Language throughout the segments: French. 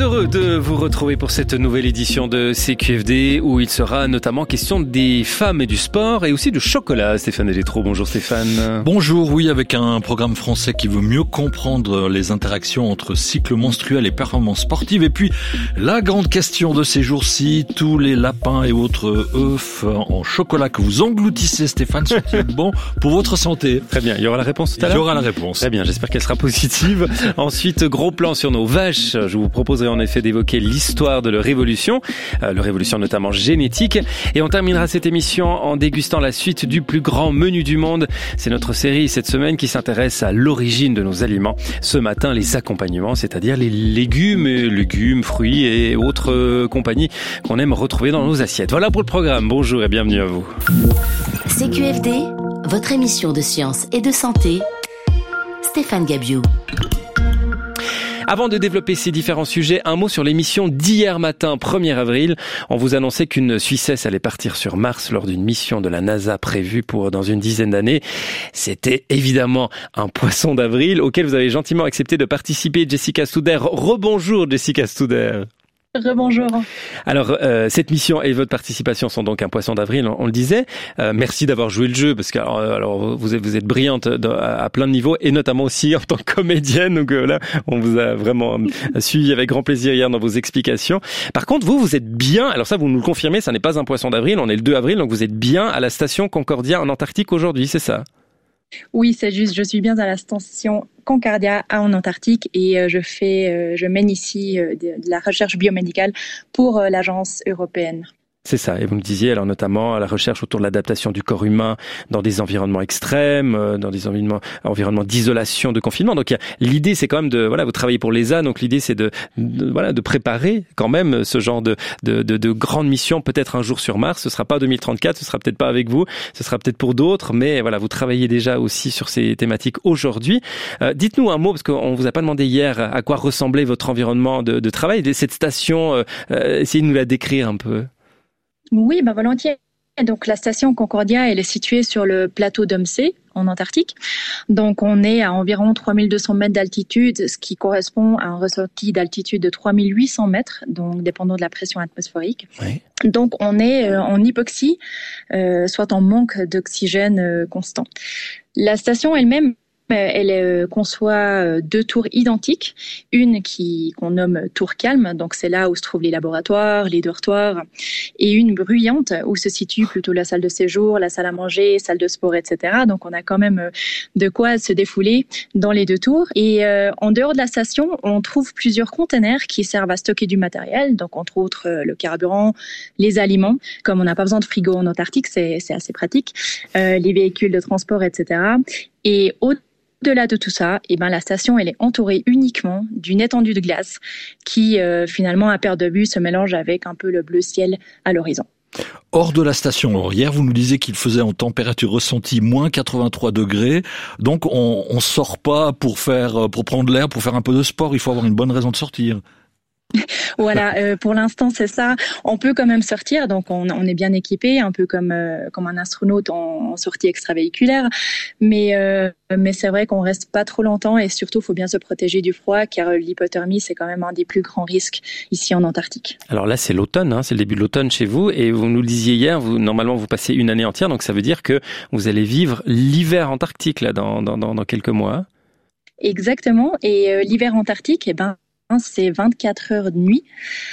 heureux de vous retrouver pour cette nouvelle édition de CQFD où il sera notamment question des femmes et du sport et aussi de chocolat. Stéphane Elétro, bonjour Stéphane. Bonjour, oui, avec un programme français qui veut mieux comprendre les interactions entre cycle menstruel et performance sportive. Et puis, la grande question de ces jours-ci, tous les lapins et autres œufs en chocolat que vous engloutissez, Stéphane, sont-ils bons pour votre santé? Très bien, il y aura la réponse tout à l'heure? Il y aura la réponse. Très bien, j'espère qu'elle sera positive. Ensuite, gros plan sur nos vaches. Je vous proposerai en effet d'évoquer l'histoire de leur évolution notamment génétique. Et on terminera cette émission en dégustant la suite du plus grand menu du monde. C'est notre série cette semaine qui s'intéresse à l'origine de nos aliments. Ce matin, les accompagnements, c'est-à-dire les légumes, fruits et autres compagnies qu'on aime retrouver dans nos assiettes. Voilà pour le programme. Bonjour et bienvenue à vous. CQFD, votre émission de science et de santé. Stéphane Gabiou. Avant de développer ces différents sujets, un mot sur l'émission d'hier matin, 1er avril. On vous annonçait qu'une Suissesse allait partir sur Mars lors d'une mission de la NASA prévue pour dans une dizaine d'années. C'était évidemment un poisson d'avril auquel vous avez gentiment accepté de participer, Jessica Studer. Rebonjour Jessica Studer. Rebonjour. Alors, cette mission et votre participation sont donc un poisson d'avril, on le disait. Merci d'avoir joué le jeu, parce que alors vous êtes brillante à plein de niveaux, et notamment aussi en tant que comédienne. Donc là, on vous a vraiment suivi avec grand plaisir hier dans vos explications. Par contre, vous êtes bien, alors ça, vous nous le confirmez, ça n'est pas un poisson d'avril, on est le 2 avril, donc vous êtes bien à la station Concordia en Antarctique aujourd'hui, c'est ça? Oui, c'est juste, je suis bien à la station Concordia en Antarctique et je mène ici de la recherche biomédicale pour l'agence européenne. C'est ça, et vous me disiez alors notamment à la recherche autour de l'adaptation du corps humain dans des environnements extrêmes, dans des environnements d'isolation, de confinement. Donc l'idée c'est quand même vous travaillez pour l'ESA, donc l'idée c'est de préparer quand même ce genre de grande mission, peut-être un jour sur Mars. Ce sera pas 2034, ce sera peut-être pas avec vous, ce sera peut-être pour d'autres, mais voilà, vous travaillez déjà aussi sur ces thématiques aujourd'hui. Dites-nous un mot, parce qu'on vous a pas demandé hier à quoi ressemblait votre environnement de travail, cette station, essayez de nous la décrire un peu. Oui, volontiers. Donc la station Concordia, elle est située sur le plateau d'Omsee, en Antarctique. Donc on est à environ 3200 mètres d'altitude, ce qui correspond à un ressenti d'altitude de 3800 mètres, donc dépendant de la pression atmosphérique. Oui. Donc on est en hypoxie, soit en manque d'oxygène constant. La station elle-même, elle conçoit 2 tours identiques, une qu'on nomme tour calme, donc c'est là où se trouvent les laboratoires, les dortoirs, et une bruyante où se situe plutôt la salle de séjour, la salle à manger, salle de sport, etc. Donc on a quand même de quoi se défouler dans les 2 tours. Et en dehors de la station, on trouve plusieurs containers qui servent à stocker du matériel, donc entre autres le carburant, les aliments. Comme on n'a pas besoin de frigo en Antarctique, c'est assez pratique, les véhicules de transport, etc. Et au-delà de tout ça, la station elle est entourée uniquement d'une étendue de glace qui finalement à perte de vue se mélange avec un peu le bleu ciel à l'horizon. Hors de la station, alors hier vous nous disiez qu'il faisait en température ressentie moins 83 degrés, donc on sort pas pour prendre l'air, pour faire un peu de sport, il faut avoir une bonne raison de sortir. Voilà, pour l'instant c'est ça. On peut quand même sortir, donc on est bien équipé, un peu comme un astronaute en sortie extravéhiculaire. Mais c'est vrai qu'on reste pas trop longtemps et surtout il faut bien se protéger du froid, car l'hypothermie c'est quand même un des plus grands risques ici en Antarctique. Alors là c'est l'automne, c'est le début de l'automne chez vous, et vous nous le disiez hier, normalement vous passez une année entière, donc ça veut dire que vous allez vivre l'hiver antarctique là dans quelques mois. Exactement, et l'hiver antarctique, c'est 24 heures de nuit.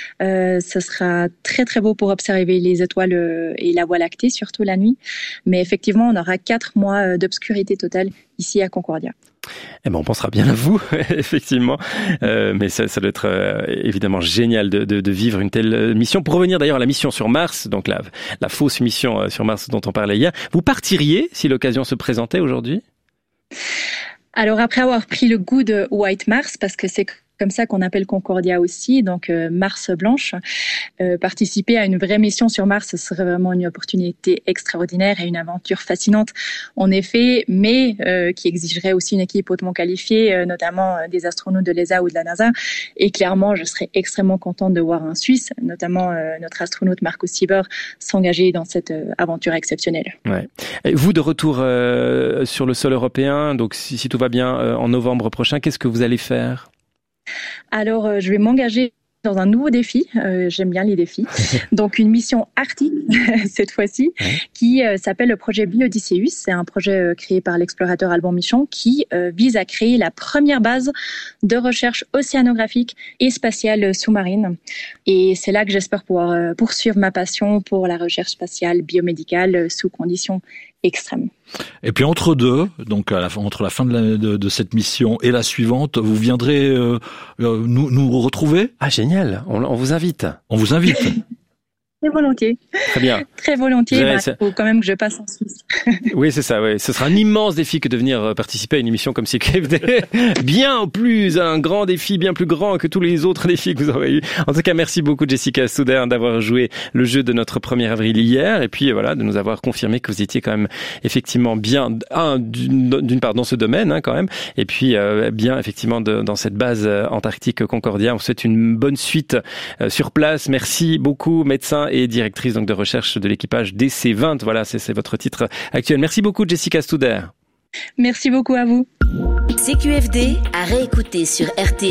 Ce sera très très beau pour observer les étoiles et la Voie lactée, surtout la nuit. Mais effectivement, on aura 4 mois d'obscurité totale ici à Concordia. On pensera bien à vous, effectivement. Mais ça doit être évidemment génial de vivre une telle mission. Pour revenir d'ailleurs à la mission sur Mars, donc la fausse mission sur Mars dont on parlait hier, vous partiriez si l'occasion se présentait aujourd'hui ? Alors après avoir pris le goût de White Mars, parce que c'est comme ça qu'on appelle Concordia aussi, donc Mars blanche. Participer à une vraie mission sur Mars, ce serait vraiment une opportunité extraordinaire et une aventure fascinante, en effet, mais qui exigerait aussi une équipe hautement qualifiée, notamment des astronautes de l'ESA ou de la NASA. Et clairement, je serais extrêmement contente de voir un Suisse, notamment notre astronaute Markus Sieber, s'engager dans cette aventure exceptionnelle. Ouais. Et vous, de retour sur le sol européen, donc si tout va bien en novembre prochain, qu'est-ce que vous allez faire ? Alors, je vais m'engager dans un nouveau défi, j'aime bien les défis, donc une mission arctique cette fois-ci, qui s'appelle le projet Biodysseus. C'est un projet créé par l'explorateur Alban Michon qui vise à créer la première base de recherche océanographique et spatiale sous-marine. Et c'est là que j'espère pouvoir poursuivre ma passion pour la recherche spatiale biomédicale sous conditions extrêmes. Et puis entre deux, donc entre la fin de cette mission et la suivante, vous viendrez nous retrouver ? Ah génial, on vous invite. On vous invite. Très volontiers. Très bien. Très volontiers. Il faut quand même que je passe en Suisse. Oui, c'est ça. Oui, ce sera un immense défi que de venir participer à une émission comme CQFD. Bien plus, un grand défi, bien plus grand que tous les autres défis que vous aurez eu. En tout cas, merci beaucoup Jessica Studer d'avoir joué le jeu de notre 1er avril hier, et puis voilà, de nous avoir confirmé que vous étiez quand même effectivement bien, d'une part dans ce domaine quand même, et puis bien effectivement dans cette base antarctique Concordia. On vous souhaite une bonne suite sur place. Merci beaucoup, médecin et directrice donc de recherche de l'équipage DC-20. Voilà, c'est votre titre actuel. Merci beaucoup Jessica Studer. Merci beaucoup à vous. CQFD à réécouter sur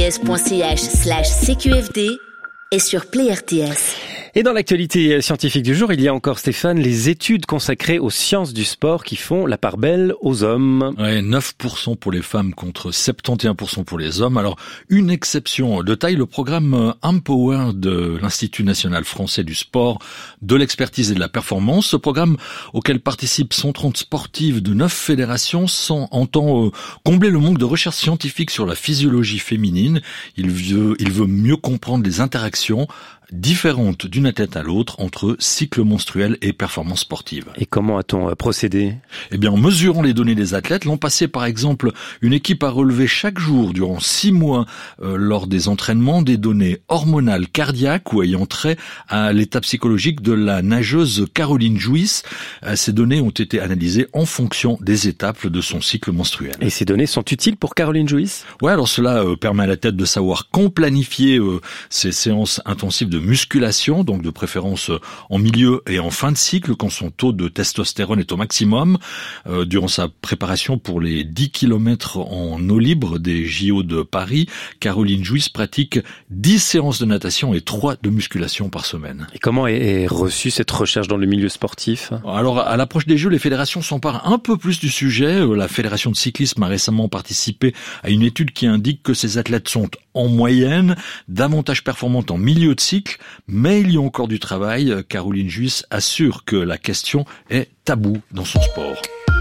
rts.ch/CQFD et sur Play RTS. Et dans l'actualité scientifique du jour, il y a encore, Stéphane, les études consacrées aux sciences du sport qui font la part belle aux hommes. Ouais, 9% pour les femmes contre 71% pour les hommes. Alors, une exception de taille, le programme Empower de l'Institut national français du sport, de l'expertise et de la performance. Ce programme auquel participent 130 sportives de 9 fédérations entend combler le manque de recherche scientifique sur la physiologie féminine. Il veut mieux comprendre les interactions différentes d'une athlète à l'autre entre cycle menstruel et performance sportive. Et comment a-t-on procédé ? Eh bien, en mesurant les données des athlètes, l'an passé, par exemple, une équipe a relevé chaque jour, durant 6 mois, lors des entraînements, des données hormonales, cardiaques ou ayant trait à l'état psychologique de la nageuse Caroline Jouisse. Ces données ont été analysées en fonction des étapes de son cycle menstruel. Et ces données sont utiles pour Caroline Jouisse ? Ouais, alors cela permet à l'athlète de savoir quand planifier ses séances intensives de musculation, donc de préférence en milieu et en fin de cycle, quand son taux de testostérone est au maximum. Durant sa préparation pour les 10 km en eau libre des JO de Paris, Caroline Jouisse pratique 10 séances de natation et 3 de musculation par semaine. Et comment est reçue cette recherche dans le milieu sportif ? Alors, à l'approche des Jeux, les fédérations s'emparent un peu plus du sujet. La Fédération de cyclisme a récemment participé à une étude qui indique que ces athlètes sont en moyenne davantage performantes en milieu de cycle, mais il y a encore du travail. Caroline Jouisse assure que la question est taboue dans son sport.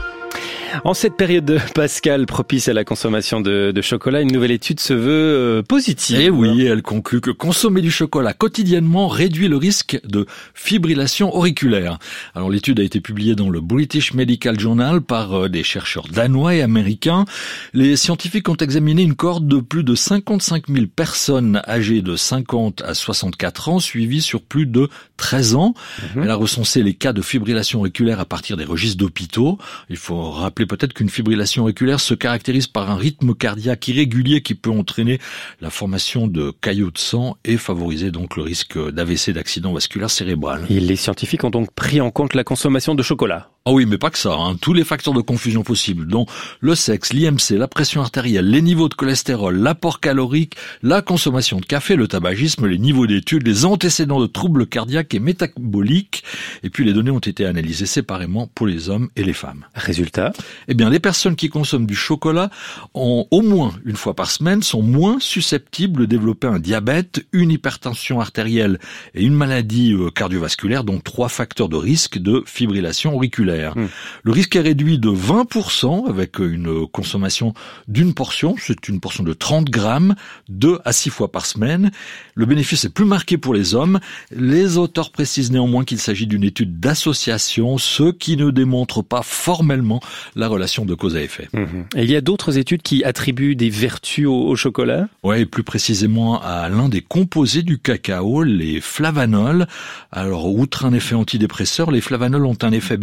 En cette période pascale propice à la consommation de chocolat, une nouvelle étude se veut positive. Et oui, elle conclut que consommer du chocolat quotidiennement réduit le risque de fibrillation auriculaire. Alors l'étude a été publiée dans le British Medical Journal par des chercheurs danois et américains. Les scientifiques ont examiné une cohorte de plus de 55 000 personnes âgées de 50 à 64 ans, suivies sur plus de 13 ans. Elle a recensé les cas de fibrillation auriculaire à partir des registres d'hôpitaux. Il faut rappeler peut-être qu'une fibrillation auriculaire se caractérise par un rythme cardiaque irrégulier qui peut entraîner la formation de caillots de sang et favoriser donc le risque d'AVC, d'accident vasculaire cérébral. Et les scientifiques ont donc pris en compte la consommation de chocolat. Ah oui, mais pas que ça, tous les facteurs de confusion possibles, dont le sexe, l'IMC, la pression artérielle, les niveaux de cholestérol, l'apport calorique, la consommation de café, le tabagisme, les niveaux d'études, les antécédents de troubles cardiaques et métaboliques. Et puis les données ont été analysées séparément pour les hommes et les femmes. Résultat ? Eh bien, les personnes qui consomment du chocolat au moins une fois par semaine sont moins susceptibles de développer un diabète, une hypertension artérielle et une maladie cardiovasculaire, donc 3 facteurs de risque de fibrillation auriculaire. Le risque est réduit de 20% avec une consommation d'une portion, c'est une portion de 30 grammes, 2 à 6 fois par semaine. Le bénéfice est plus marqué pour les hommes. Les auteurs précisent néanmoins qu'il s'agit d'une étude d'association, ce qui ne démontre pas formellement la relation de cause à effet. Et il y a d'autres études qui attribuent des vertus au chocolat ? Oui, plus précisément à l'un des composés du cacao, les flavanols. Alors, outre un effet antidépresseur, les flavanols ont un effet bénéfique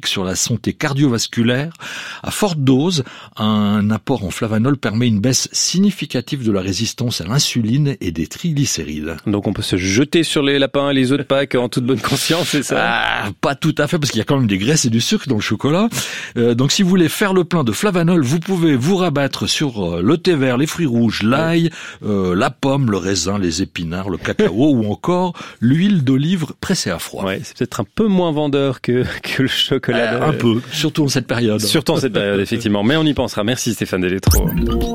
bénéfique sur la santé cardiovasculaire. À forte dose, un apport en flavanol permet une baisse significative de la résistance à l'insuline et des triglycérides. Donc on peut se jeter sur les lapins et les œufs de Pâques en toute bonne conscience, c'est ça? Pas tout à fait, parce qu'il y a quand même des graisses et du sucre dans le chocolat. Donc si vous voulez faire le plein de flavanol, vous pouvez vous rabattre sur le thé vert, les fruits rouges, l'ail, la pomme, le raisin, les épinards, le cacao ou encore l'huile d'olive pressée à froid. Ouais, c'est peut-être un peu moins vendeur que le chocolat. Un peu, surtout en cette période. Surtout en cette période, effectivement. Mais on y pensera. Merci Stéphane Delétro.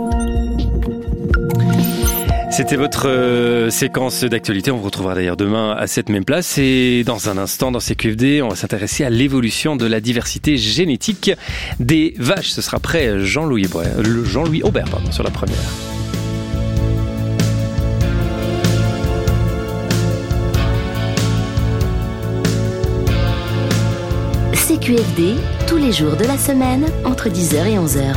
C'était votre séquence d'actualité. On vous retrouvera d'ailleurs demain à cette même place. Et dans un instant, dans CQFD, on va s'intéresser à l'évolution de la diversité génétique des vaches. Ce sera après Jean-Louis Aubert, sur la première. CQFD, tous les jours de la semaine, entre 10h et 11h.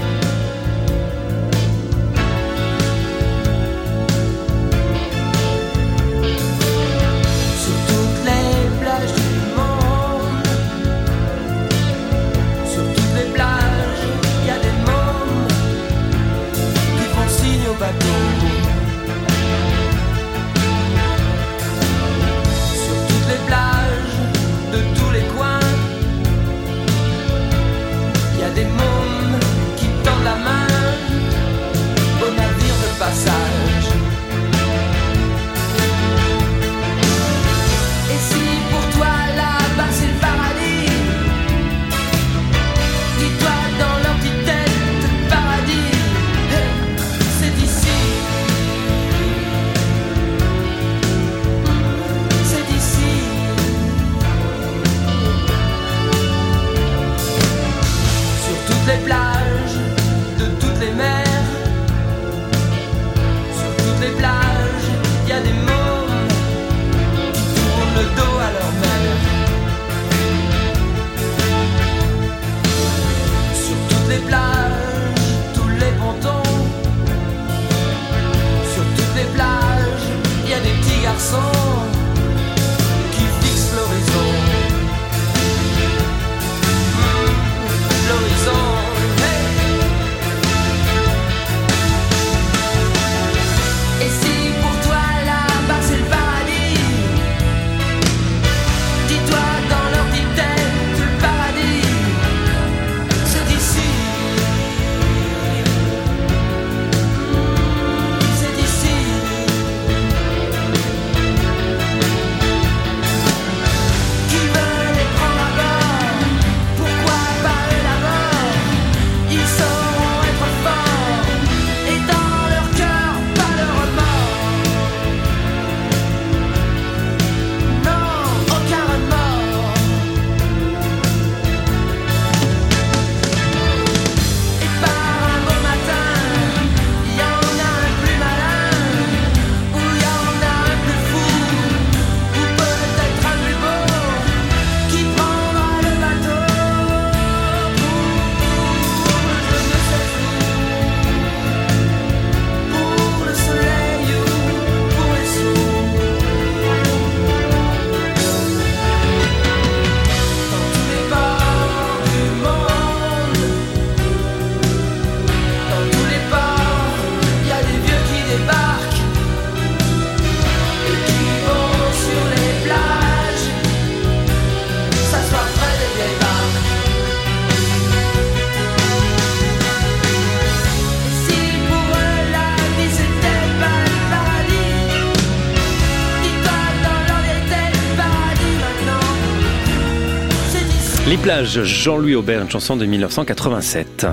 Les plages, Jean-Louis Aubert, une chanson de 1987.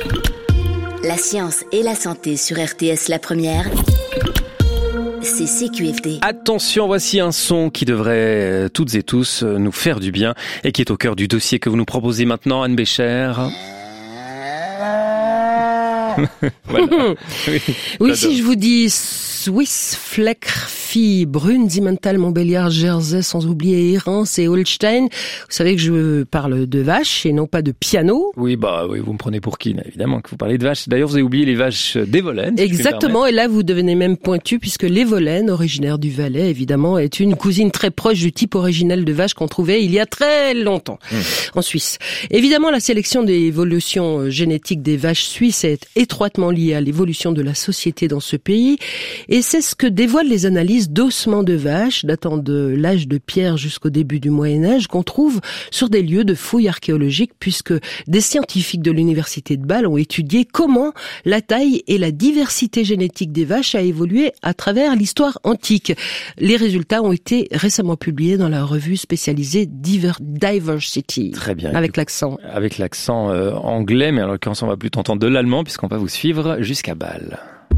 La science et la santé sur RTS La Première. C'est CQFD. Attention, voici un son qui devrait toutes et tous nous faire du bien et qui est au cœur du dossier que vous nous proposez maintenant, Anne Bécher. Voilà. Oui, si je vous dis Suisse, Fleck, Fille, Brune, Simmental, Montbéliard, Jersey, sans oublier Erens et Holstein, vous savez que je parle de vaches et non pas de piano. Oui, vous me prenez pour qui, évidemment, que vous parlez de vaches. D'ailleurs, vous avez oublié les vaches d'Evolène. Exactement, et là, vous devenez même pointu, puisque l'Evolène, originaire du Valais, évidemment, est une cousine très proche du type originel de vache qu'on trouvait il y a très longtemps en Suisse. Évidemment, la sélection des évolutions génétiques des vaches suisses est étroitement liée à l'évolution de la société dans ce pays, et c'est ce que dévoilent les analyses d'ossements de vaches datant de l'âge de pierre jusqu'au début du Moyen-Âge qu'on trouve sur des lieux de fouilles archéologiques, puisque des scientifiques de l'université de Bâle ont étudié comment la taille et la diversité génétique des vaches a évolué à travers l'histoire antique. Les résultats ont été récemment publiés dans la revue spécialisée Diversity. Très bien. Avec l'accent. Avec l'accent anglais, mais en l'occurrence on va plutôt entendre de l'allemand puisqu'on va vous suivre jusqu'à Bâle.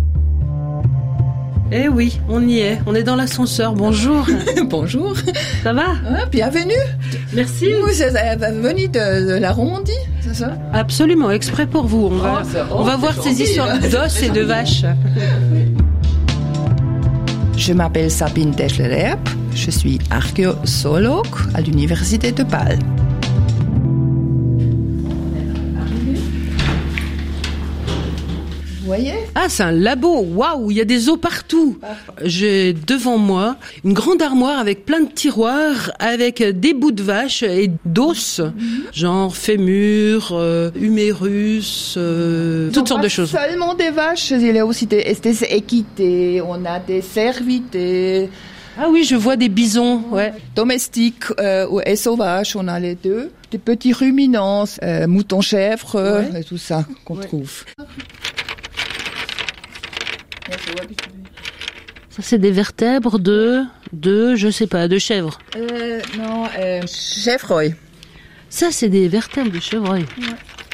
Eh oui, on y est. On est dans l'ascenseur. Bonjour. Bonjour. Ça va? Bienvenue. Merci. Vous êtes venu de la Romandie, c'est ça? Absolument, exprès pour vous. On va voir ces histoires d'os et de vaches. Je m'appelle Sabine Deschler-Erb. Je suis archéologue à l'université de Bâle. Vous voyez? Ah, c'est un labo. Waouh, il y a des os partout. J'ai devant moi une grande armoire avec plein de tiroirs avec des bouts de vache et d'os, genre fémur, humérus, toutes sortes de choses. Pas seulement des vaches, il y a aussi des équités, on a des cervidés. Ah oui, je vois des bisons, ouais. Domestiques et sauvages, on a les deux. Des petits ruminants, moutons, chèvres, et tout ça qu'on trouve. Ça, c'est des vertèbres je sais pas, de chèvres. Chevreuil. Ça, c'est des vertèbres de chevreuil. Ouais.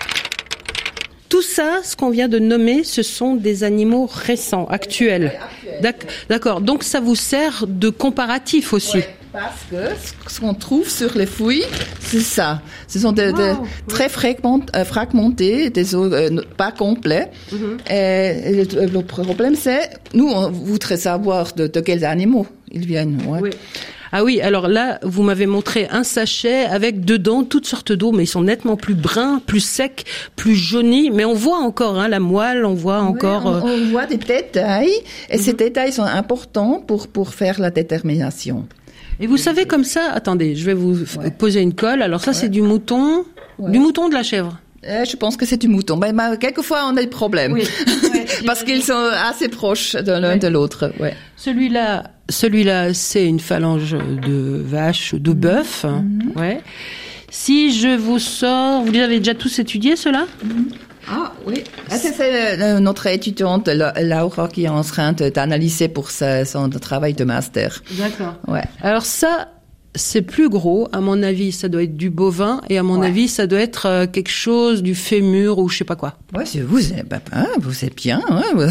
Tout ça, ce qu'on vient de nommer, ce sont des animaux récents, actuels. D'accord. Donc, ça vous sert de comparatif aussi. Ouais. Parce que ce qu'on trouve sur les fouilles, c'est ça. Ce sont des très fragmentés, des os pas complets. Et le problème, c'est, nous, on voudrait savoir de quels animaux ils viennent. Ouais. Oui. Ah oui, alors là, vous m'avez montré un sachet avec dedans toutes sortes d'os, mais ils sont nettement plus bruns, plus secs, plus jaunis. Mais on voit encore la moelle, on voit encore... On voit des détails, et ces détails sont importants pour faire la détermination. Et vous savez comme ça, attendez, je vais vous poser une colle. Alors ça, c'est du mouton, du mouton, de la chèvre. Je pense que c'est du mouton. Mais quelquefois, on a des problèmes. Oui. Parce qu'ils sont assez proches de l'un de l'autre. Ouais. Celui-là, c'est une phalange de vache, de bœuf. Ouais. Si je vous sors, vous les avez déjà tous étudiés, ceux-là? Ah oui, c'est notre étudiante Laura qui est en train d'analyser pour son travail de master. D'accord. Ouais. Alors ça, c'est plus gros. À mon avis, ça doit être du bovin, et à mon avis, ça doit être quelque chose du fémur ou je sais pas quoi. Ouais, vous êtes bien. Hein,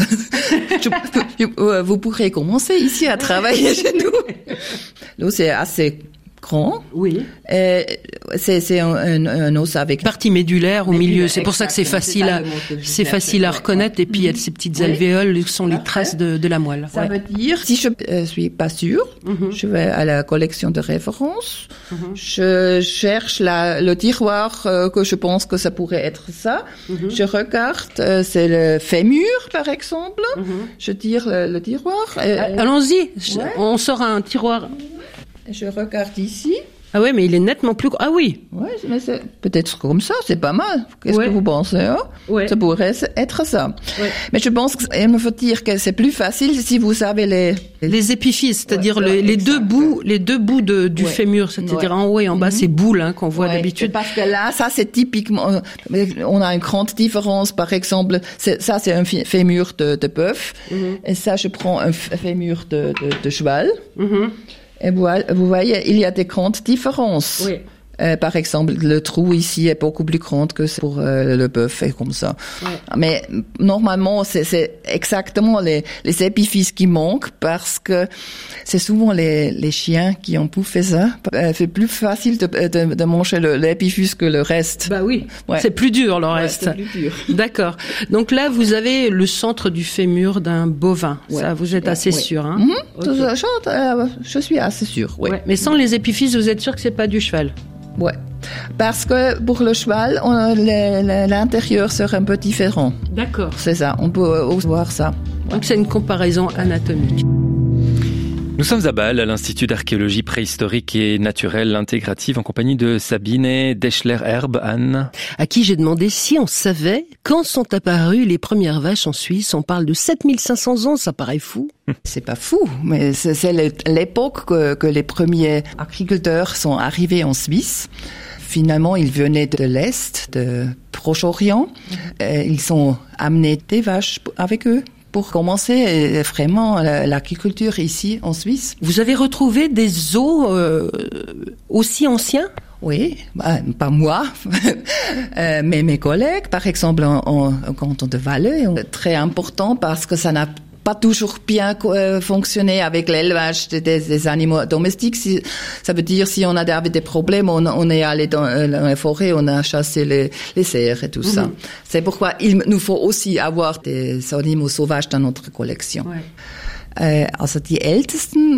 vous pourrez commencer ici à travailler chez nous. Nous, c'est assez grand. Oui. C'est un os avec partie médulaire au milieu. C'est pour ça que c'est facile à reconnaître. Et puis il y a ces petites alvéoles qui sont les traces de la moelle. Ça veut dire, si je suis pas sûre, je vais à la collection de référence. Je cherche le tiroir que je pense que ça pourrait être ça. Je regarde, c'est le fémur par exemple. Je tire le tiroir. Allons-y. On sort un tiroir. Je regarde ici. Ah ouais, mais il est nettement plus... Ah oui. Ouais, mais c'est peut-être comme ça, c'est pas mal. Qu'est-ce que vous pensez, hein? Ça pourrait être ça. Ouais. Mais je pense qu'il me faut dire que c'est plus facile si vous avez les épiphyses, c'est-à-dire les deux bouts du fémur, c'est-à-dire en haut et en bas, ces boules qu'on voit d'habitude. Parce que là, ça c'est typiquement... On a une grande différence, par exemple, ça c'est un fémur de bœuf, et ça je prends un fémur de cheval. Et vous voyez, il y a des grandes différences. Oui. Par exemple, le trou ici est beaucoup plus grand que pour le bœuf et comme ça. Ouais. Mais normalement, c'est exactement les épifices qui manquent parce que c'est souvent les chiens qui ont bouffé ça. C'est plus facile de manger l'épifice que le reste. Bah oui, c'est plus dur le reste. C'est plus dur. D'accord. Donc là, vous avez le centre du fémur d'un bovin. Ça, vous êtes assez sûr, hein? Okay. Je suis assez sûr, oui. Ouais. Mais sans les épifices, vous êtes sûr que c'est pas du cheval? Ouais. Parce que pour le cheval, l'intérieur serait un peu différent. D'accord. C'est ça, on peut voir ça. Donc c'est une comparaison anatomique. Nous sommes à Bâle, à l'Institut d'archéologie préhistorique et naturelle intégrative, en compagnie de Sabine Deschler-Herbe, Anne. À qui j'ai demandé si on savait quand sont apparues les premières vaches en Suisse. On parle de 7500 ans, ça paraît fou. C'est pas fou, mais c'est l'époque que les premiers agriculteurs sont arrivés en Suisse. Finalement, ils venaient de l'Est, de Proche-Orient. Ils ont amené des vaches avec eux. Pour commencer vraiment l'agriculture ici en Suisse. Vous avez retrouvé des os aussi anciens? Oui, pas moi, mais mes collègues, par exemple en canton de Valais, très important parce que ça n'a pas toujours bien fonctionné avec l'élevage des animaux domestiques. Ça veut dire si on avait des problèmes, on est allé dans la forêt, on a chassé les cerfs et tout ça. C'est pourquoi il nous faut aussi avoir des animaux sauvages dans notre collection. Ouais. Also die ältesten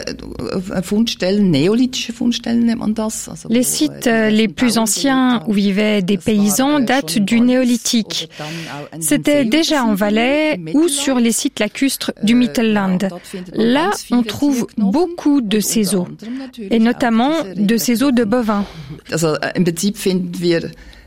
Fundstellen, néolithische Fundstellen nennt man das. Also les sites les plus anciens où vivaient des paysans datent du néolithique. C'était déjà en Valais ou sur les sites lacustres du Mittelland. Là, on trouve beaucoup de ces os, et notamment de ces os de bovins. Also im Prinzip finden wir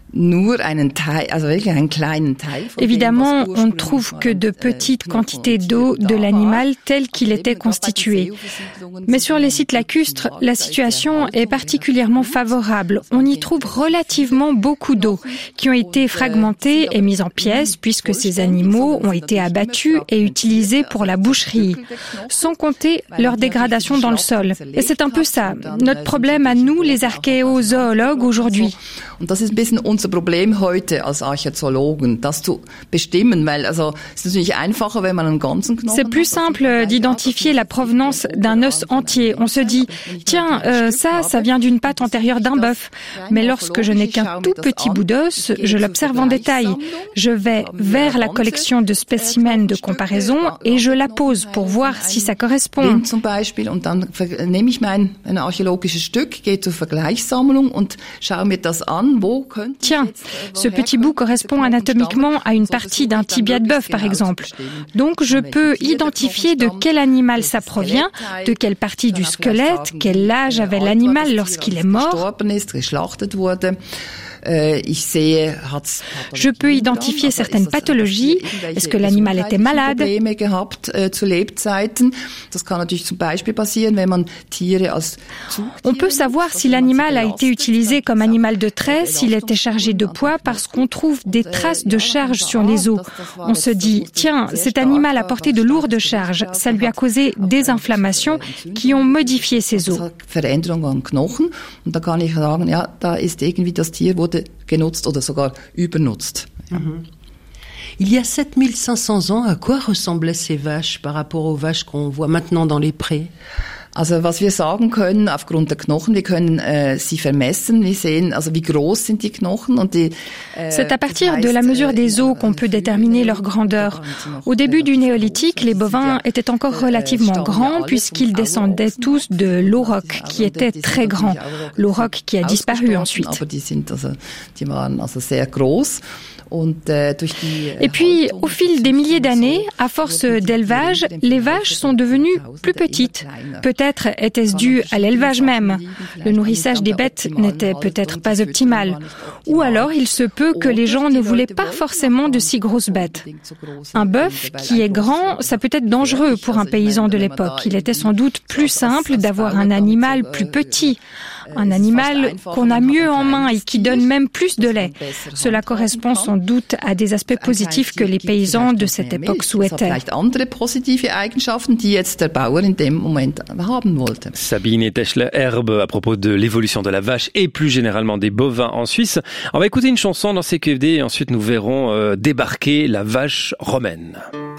Évidemment, on ne trouve que de petites quantités d'eau de l'animal tel qu'il était constitué. Mais sur les sites lacustres, la situation est particulièrement favorable. On y trouve relativement beaucoup d'eau qui ont été fragmentées et mises en pièces puisque ces animaux ont été abattus et utilisés pour la boucherie, sans compter leur dégradation dans le sol. Et c'est un peu ça, notre problème à nous, les archéozoologues, aujourd'hui. Unser Problem heute als Archäologen, das zu bestimmen, weil es ist natürlich einfacher, wenn man einen ganzen Knochen. C'est plus simple d'identifier la provenance d'un os entier. On se dit, tiens, ça vient d'une patte antérieure d'un bœuf. Mais lorsque je n'ai qu'un tout petit bout d'os, je l'observe en détail. Je vais vers la collection de spécimens de comparaison et je la pose pour voir si ça correspond. Zum Beispiel, und dann nehme ich ein archäologisches Stück, gehe zur Vergleichssammlung und schaue mir das an, wo könnte. Tiens, ce petit bout correspond anatomiquement à une partie d'un tibia de bœuf, par exemple. Donc, je peux identifier de quel animal ça provient, de quelle partie du squelette, quel âge avait l'animal lorsqu'il est mort. Je peux identifier certaines pathologies. Est-ce que l'animal était malade? On peut savoir si l'animal a été utilisé comme animal de trait, s'il était chargé de poids, parce qu'on trouve des traces de charge sur les os. On se dit, tiens, cet animal a porté de lourdes charges. Ça lui a causé des inflammations qui ont modifié ses os. Genutzt oder sogar übernutzt. Il y a 7500 ans, à quoi ressemblaient ces vaches par rapport aux vaches qu'on voit maintenant dans les prés? Also was wir sagen können aufgrund der Knochen, wir können sie vermessen, wir sehen also wie groß sind die Knochen und die C'est à partir de la mesure des os qu'on peut déterminer leur grandeur. Au début du néolithique, les bovins étaient encore relativement grands puisqu'ils descendaient tous de l'auroch qui était très grand. L'auroch qui a disparu ensuite. Die waren also sehr groß. Et puis, au fil des milliers d'années, à force d'élevage, les vaches sont devenues plus petites. Peut-être était-ce dû à l'élevage même. Le nourrissage des bêtes n'était peut-être pas optimal. Ou alors, il se peut que les gens ne voulaient pas forcément de si grosses bêtes. Un bœuf qui est grand, ça peut être dangereux pour un paysan de l'époque. Il était sans doute plus simple d'avoir un animal plus petit. un animal qu'on a mieux en main et qui donne même plus de lait. Cela correspond sans doute à des aspects positifs que les paysans de cette époque souhaitaient. Sabine Deschler-Erbe à propos de l'évolution de la vache et plus généralement des bovins en Suisse. On va écouter une chanson dans CQFD et ensuite nous verrons débarquer la vache romaine.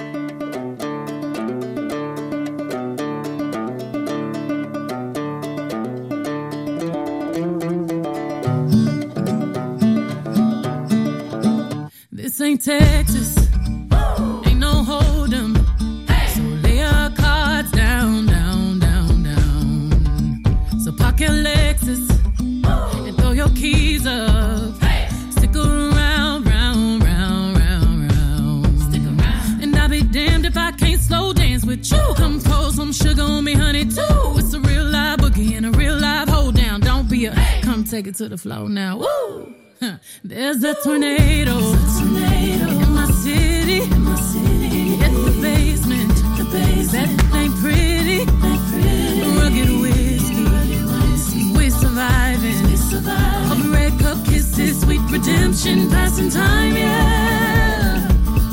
This ain't Texas, ain't no hold 'em. So lay your cards down, down, down, down. So park your Lexus and throw your keys up. Stick around, round, round, round, round. Stick around. And I'll be damned if I can't slow dance with you. Come pour some sugar on me, honey, too. It's a real live boogie and a real live hold down. Don't be a, come take it to the floor now. Woo! There's a tornado in my city. It's the basement. That ain't pretty. Rugged whiskey. We're surviving. Of red cup kisses, sweet redemption, passing time, yeah.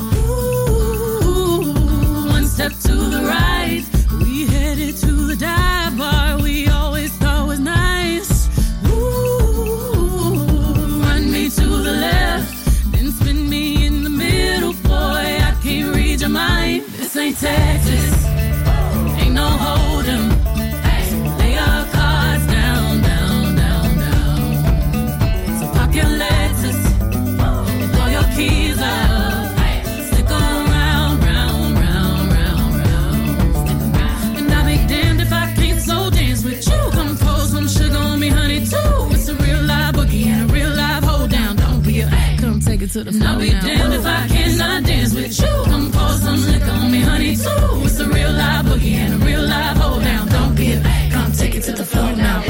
Ooh, one step to the right. We headed to the dive bar we always thought was nice. To the left, then spin me in the middle, boy, I can't read your mind. This ain't Texas, ain't no hold 'em. Lay your cards down, down, down, down. So park your Lexus and throw your keys up. Stick around, round, round, round, round. And I'll be damned if I can't slow dance with you. Come pour some sugar on me, honey, too. It's a real live boogie and a real live hold down. Don't be a, come take it to the floor. I'll be damned if I cannot dance with you. Come pour some liquor on me, honey, too. It's a real live boogie and a real live hold down. Don't be a, come take it to the floor now.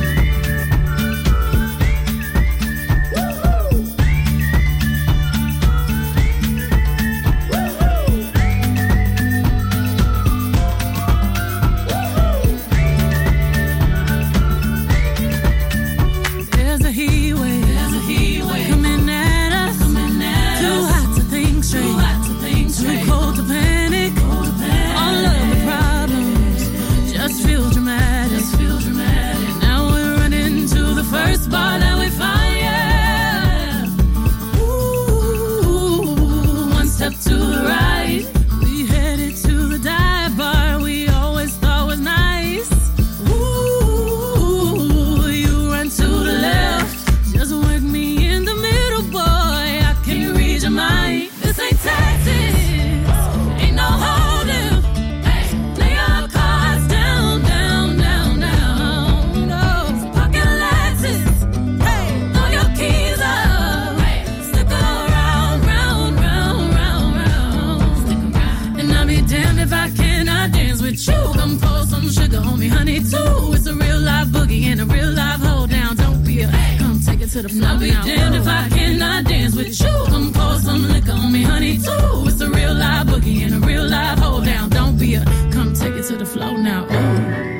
I'll be damned if I cannot dance with you. Come pour some liquor on me, honey, too. It's a real live boogie and a real live hold down. Don't be a, come take it to the floor now. Ooh.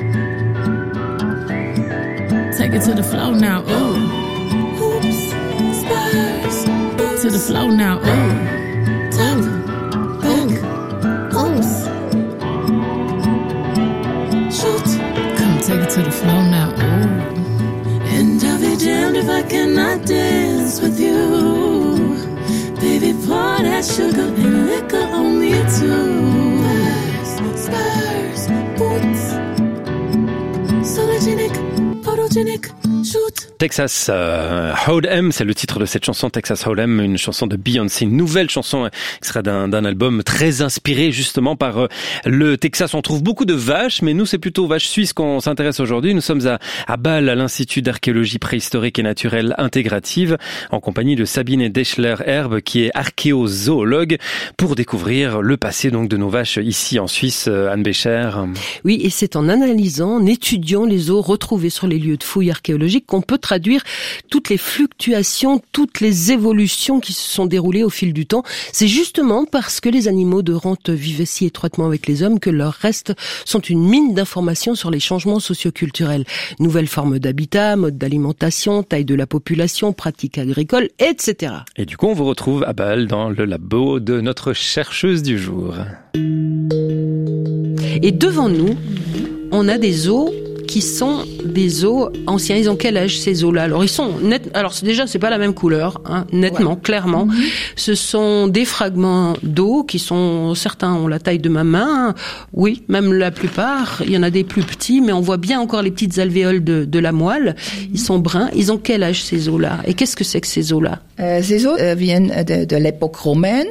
Take it to the floor now. Ooh. Hoops, spurs, to the floor now. Ooh. Top, back, hoops. Shoot, come take it to the floor now. Ooh. And I'll be damned if I cannot dance with you. Baby, pour that sugar and liquor on me too. Spurs, boots, sologenic, photogenic, shoot. Texas Hold'em, c'est le titre de cette chanson, Texas Hold'em, une chanson de Beyoncé, une nouvelle chanson extrait d'un album très inspiré justement par le Texas. On trouve beaucoup de vaches, mais nous c'est plutôt aux vaches suisses qu'on s'intéresse aujourd'hui. Nous sommes à Bâle, à l'Institut d'archéologie préhistorique et naturelle intégrative, en compagnie de Sabine Deschler-Erbe, qui est archéozoologue, pour découvrir le passé donc de nos vaches ici en Suisse. Anne Bécher. Oui, et c'est en analysant, en étudiant les os retrouvés sur les lieux de fouilles archéologiques qu'on peut traduire toutes les fluctuations, toutes les évolutions qui se sont déroulées au fil du temps. C'est justement parce que les animaux de rente vivaient si étroitement avec les hommes que leurs restes sont une mine d'informations sur les changements socioculturels. Nouvelles formes d'habitat, modes d'alimentation, taille de la population, pratiques agricoles, etc. Et du coup, on vous retrouve à Bâle dans le labo de notre chercheuse du jour. Et devant nous, on a des os qui sont des os anciens. Ils ont quel âge, ces os-là? Alors, ils sont nets. Alors, c'est pas la même couleur, hein, nettement, clairement. Ce sont des fragments d'os qui sont, certains ont la taille de ma main. Oui, même la plupart. Il y en a des plus petits, mais on voit bien encore les petites alvéoles de la moelle. Ils sont bruns. Ils ont quel âge, ces os-là? Et qu'est-ce que c'est que ces os-là? Ces os viennent de l'époque romaine,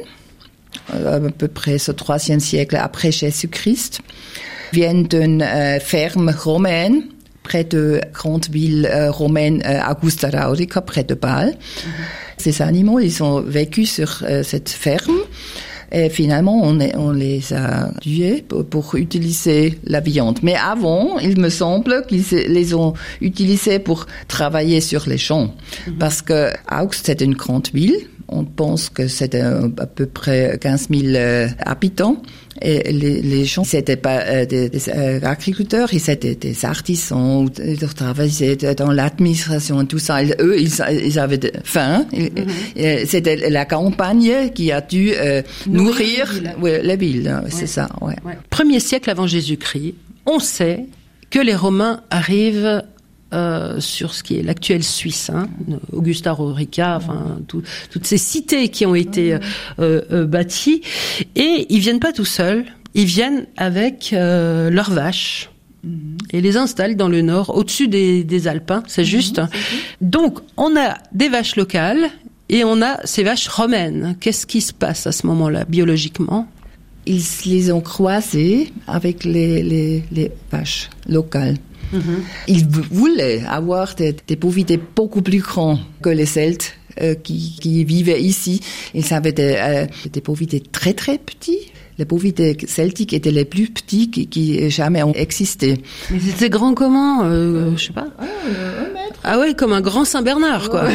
à peu près au IIIe siècle après Jésus-Christ. Viennent d'une ferme romaine près de grande ville romaine Augusta Raurica, près de Bâle. Ces animaux, ils ont vécu sur cette ferme. Et finalement, on les a tués pour utiliser la viande. Mais avant, il me semble qu'ils les ont utilisés pour travailler sur les champs. Parce que Augst, c'est une grande ville. On pense que c'était à peu près 15 000 habitants. Et les gens, c'était pas des agriculteurs, ils étaient des artisans, ils travaillaient dans l'administration et tout ça. Et eux, ils avaient faim. C'était la campagne qui a dû nourrir les villes. C'est ça, ouais. Premier siècle avant Jésus-Christ, on sait que les Romains arrivent sur ce qui est l'actuelle Suisse, hein, Augusta Raurica, enfin toutes ces cités qui ont été bâties, et ils viennent pas tout seuls, ils viennent avec leurs vaches et les installent dans le nord, au-dessus des Alpes, hein, c'est juste. Donc on a des vaches locales et on a ces vaches romaines. Qu'est-ce qui se passe à ce moment-là biologiquement? Ils les ont croisées avec les vaches locales. Ils voulaient avoir des bovidés beaucoup plus grands que les Celtes qui vivaient ici. Ils avaient des bovidés très très petits. Les bovidés celtiques étaient les plus petits qui jamais ont existé. Mais c'était grand comment je sais pas. 1 mètre. Ah ouais, comme un grand Saint-Bernard, quoi.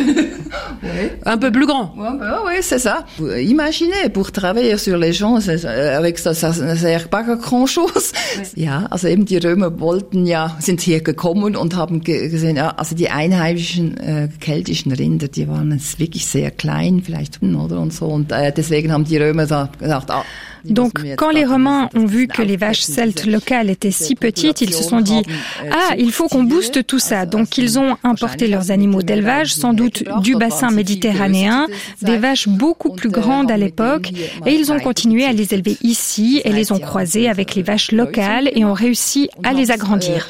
Un peu plus grand. Oui, c'est ça. Imaginez, pour travailler sur les champs, avec ça sert pas grand-chose. Ja, also eben die Römer sind hier gekommen und haben gesehen, also die einheimischen keltischen Rinder, die waren wirklich sehr klein, vielleicht oder und so. Und deswegen haben die Römer da gesagt, Donc, quand les Romains ont vu que les vaches celtes locales étaient si petites, ils se sont dit « Ah, il faut qu'on booste tout ça ». Donc, ils ont importé leurs animaux d'élevage, sans doute du bassin méditerranéen, des vaches beaucoup plus grandes à l'époque, et ils ont continué à les élever ici et les ont croisées avec les vaches locales et ont réussi à les agrandir.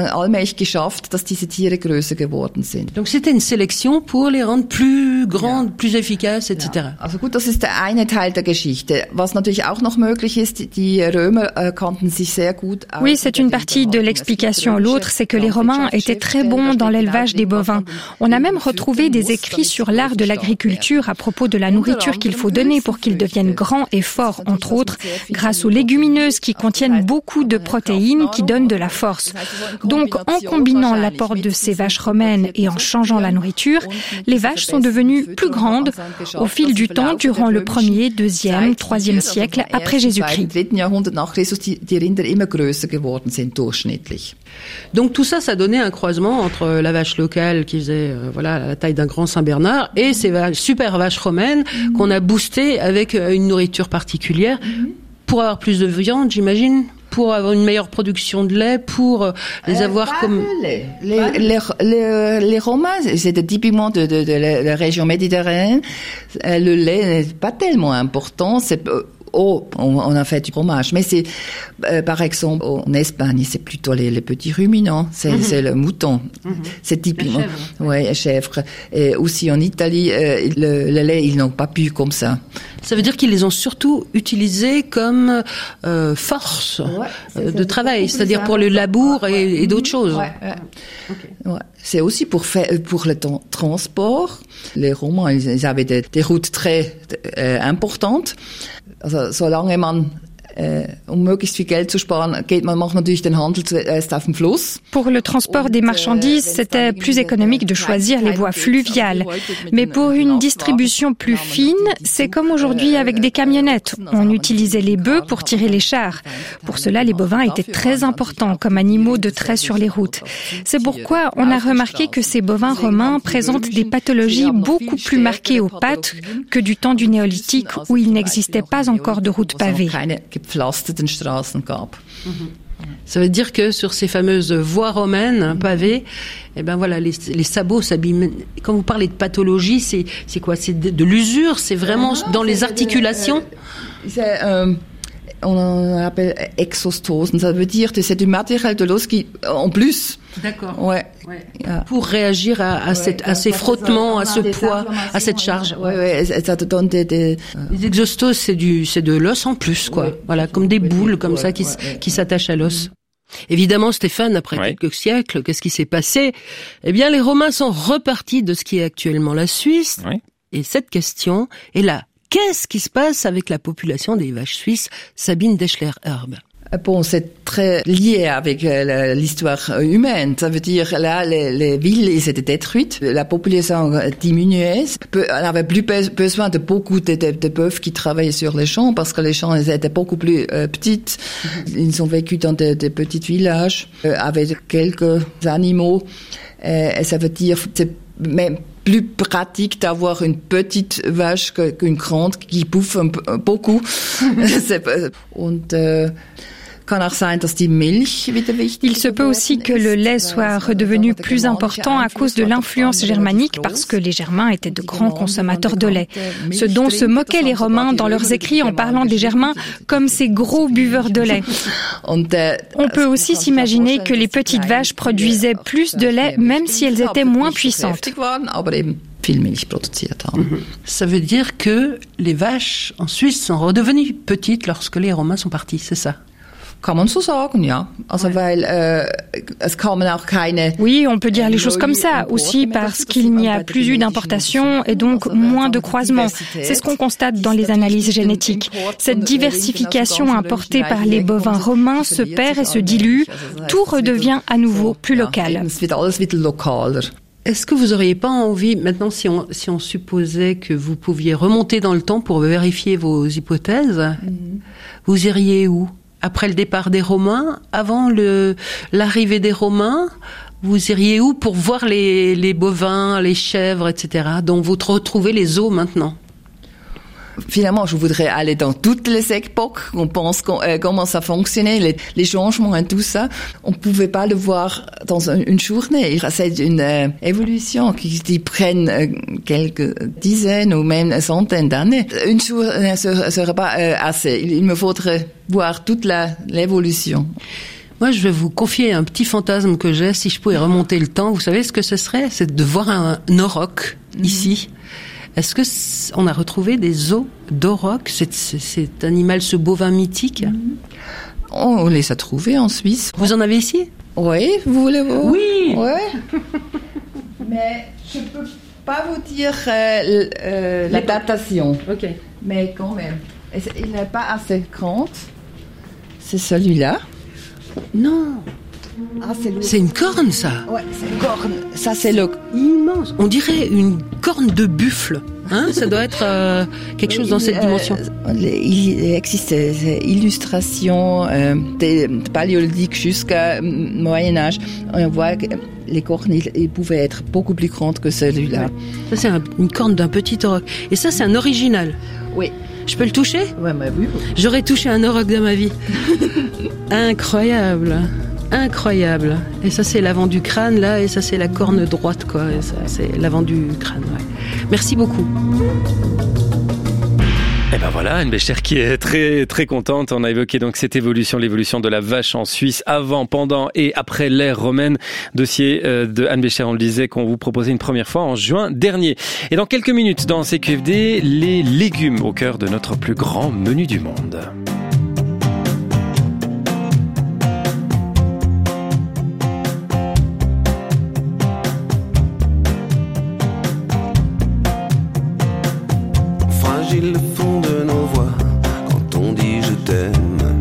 Donc c'était une sélection pour les rendre plus grandes, plus efficaces, etc. Also gut, das ist der eine Teil der Geschichte. Was natürlich auch noch möglich ist, die Römer kannten sich sehr gut. Oui, c'est une partie de l'explication. L'autre, c'est que les Romains étaient très bons dans l'élevage des bovins. On a même retrouvé des écrits sur l'art de l'agriculture à propos de la nourriture qu'il faut donner pour qu'ils deviennent grands et forts, entre autres, grâce aux légumineuses qui contiennent beaucoup de protéines qui donnent de la force. Donc, en combinant l'apport de ces vaches romaines et en changeant la nourriture, les vaches sont devenues plus grandes au fil du temps durant le 1er, 2e, 3e siècle après Jésus-Christ. Donc tout ça, ça donnait un croisement entre la vache locale qui faisait la taille d'un grand Saint-Bernard et ces super vaches romaines qu'on a boostées avec une nourriture particulière pour avoir plus de viande, j'imagine, pour avoir une meilleure production de lait, pour les avoir comme... Les Romains, c'était typiquement de la région méditerranéenne. Le lait n'est pas tellement important. On a fait du fromage, mais c'est par exemple en Espagne, c'est plutôt les petits ruminants, c'est le mouton, c'est typiquement, chèvre. Et aussi en Italie, le lait ils n'ont pas pu comme ça. Ça veut dire qu'ils les ont surtout utilisés comme force de travail, c'est-à-dire pour le labour et d'autres choses. C'est aussi pour le transport. Les Romains, ils avaient des routes très importantes. Also, solange man möglichst viel Geld zu sparen, macht natürlich den Handel zuerst auf dem Fluss. Pour le transport des marchandises, c'était plus économique de choisir les voies fluviales. Mais pour une distribution plus fine, c'est comme aujourd'hui avec des camionnettes. On utilisait les bœufs pour tirer les chars. Pour cela, les bovins étaient très importants comme animaux de trait sur les routes. C'est pourquoi on a remarqué que ces bovins romains présentent des pathologies beaucoup plus marquées aux pattes que du temps du néolithique où il n'existait pas encore de routes pavées. Ça veut dire que sur ces fameuses voies romaines pavées, eh ben voilà, les sabots s'abîment. Quand vous parlez de pathologie, c'est quoi? C'est de l'usure? C'est vraiment dans les articulations? On appelle exostosen, ça veut dire que c'est du matériel de l'os qui, en plus. D'accord. Ouais. Pour réagir à ces frottements, à ce poids, à cette charge. Ouais, ça te donne des... Les exostoses, c'est de l'os en plus, quoi. Ouais. Voilà, comme des boules, comme ça, qui s'attachent à l'os. Évidemment, Stéphane, après quelques siècles, qu'est-ce qui s'est passé? Eh bien, les Romains sont repartis de ce qui est actuellement la Suisse. Oui. Et cette question est là. Qu'est-ce qui se passe avec la population des vaches suisses, Sabine Deschler-Herb? Bon, c'est très lié avec l'histoire humaine. Ça veut dire, là, les villes, ils étaient détruites. La population diminuait. On n'avait plus besoin de beaucoup de bœufs qui travaillaient sur les champs parce que les champs ils étaient beaucoup plus petites. Ils ont vécu dans des petits villages avec quelques animaux. Et ça veut dire, c'est même plus pratique d'avoir une petite vache qu'une grande qui bouffe beaucoup. Und kann auch sein, dass die Milch wieder wichtig. Il se peut aussi que le lait soit redevenu plus important à cause de l'influence germanique parce que les Germains étaient de grands consommateurs de lait. Ce dont se moquaient les Romains dans leurs écrits en parlant des Germains comme ces gros buveurs de lait. On peut aussi s'imaginer que les petites vaches produisaient plus de lait même si elles étaient moins puissantes. Ça veut dire que les vaches en Suisse sont redevenues petites lorsque les Romains sont partis, c'est ça? Kann man so sagen, ja. Also weil es kamen auch keine. Oui, on peut dire les choses comme ça aussi parce qu'il n'y a plus eu d'importation et donc moins de croisements. C'est ce qu'on constate dans les analyses génétiques. Cette diversification importée par les bovins romains se perd et se dilue. Tout redevient à nouveau plus local. Est-ce que vous auriez pas envie, maintenant, si on supposait que vous pouviez remonter dans le temps pour vérifier vos hypothèses, vous iriez où? Après le départ des Romains, avant l'arrivée des Romains, vous iriez où pour voir les bovins, les chèvres, etc., dont vous retrouvez les os maintenant? Finalement, je voudrais aller dans toutes les époques. On pense comment ça fonctionnait, les changements et tout ça. On pouvait pas le voir dans une journée. C'est une évolution qui prenne quelques dizaines ou même centaines d'années. Une journée ne serait pas assez. Il me faudrait voir toute l'évolution. Moi, je vais vous confier un petit fantasme que j'ai. Si je pouvais remonter le temps, vous savez ce que ce serait? C'est de voir un auroch ici. Est-ce que on a retrouvé des os d'auroch, cet animal, ce bovin mythique? On les a trouvés en Suisse. Vous en avez ici? Oui, vous voulez voir? Oui. Ouais. Mais je peux pas vous dire la datation. Ok. Mais quand même, il n'est pas assez grand. C'est celui-là. Non. Ah, c'est une corne, ça. Ouais, c'est une corne. Ça, c'est le immense. On dirait une corne de buffle. Hein, ça doit être quelque chose dans cette dimension. Il existe des illustrations des paléolithiques jusqu'à Moyen Âge. On voit que les cornes, ils pouvaient être beaucoup plus grandes que celui-là. Ouais. Ça, c'est une corne d'un petit auroch. Et ça, c'est un original. Oui. Je peux le toucher? Ouais, mais oui. J'aurais touché un auroch dans ma vie. Incroyable. Incroyable. Et ça, c'est l'avant du crâne, là, et ça, c'est la corne droite, quoi. Et ça, c'est l'avant du crâne, ouais. Merci beaucoup. Et ben voilà, Anne Becher qui est très très contente. On a évoqué donc cette évolution, l'évolution de la vache en Suisse avant, pendant et après l'ère romaine. Dossier de Anne Becher, on le disait, qu'on vous proposait une première fois en juin dernier. Et dans quelques minutes, dans CQFD, les légumes au cœur de notre plus grand menu du monde. Le fond de nos voix quand on dit je t'aime.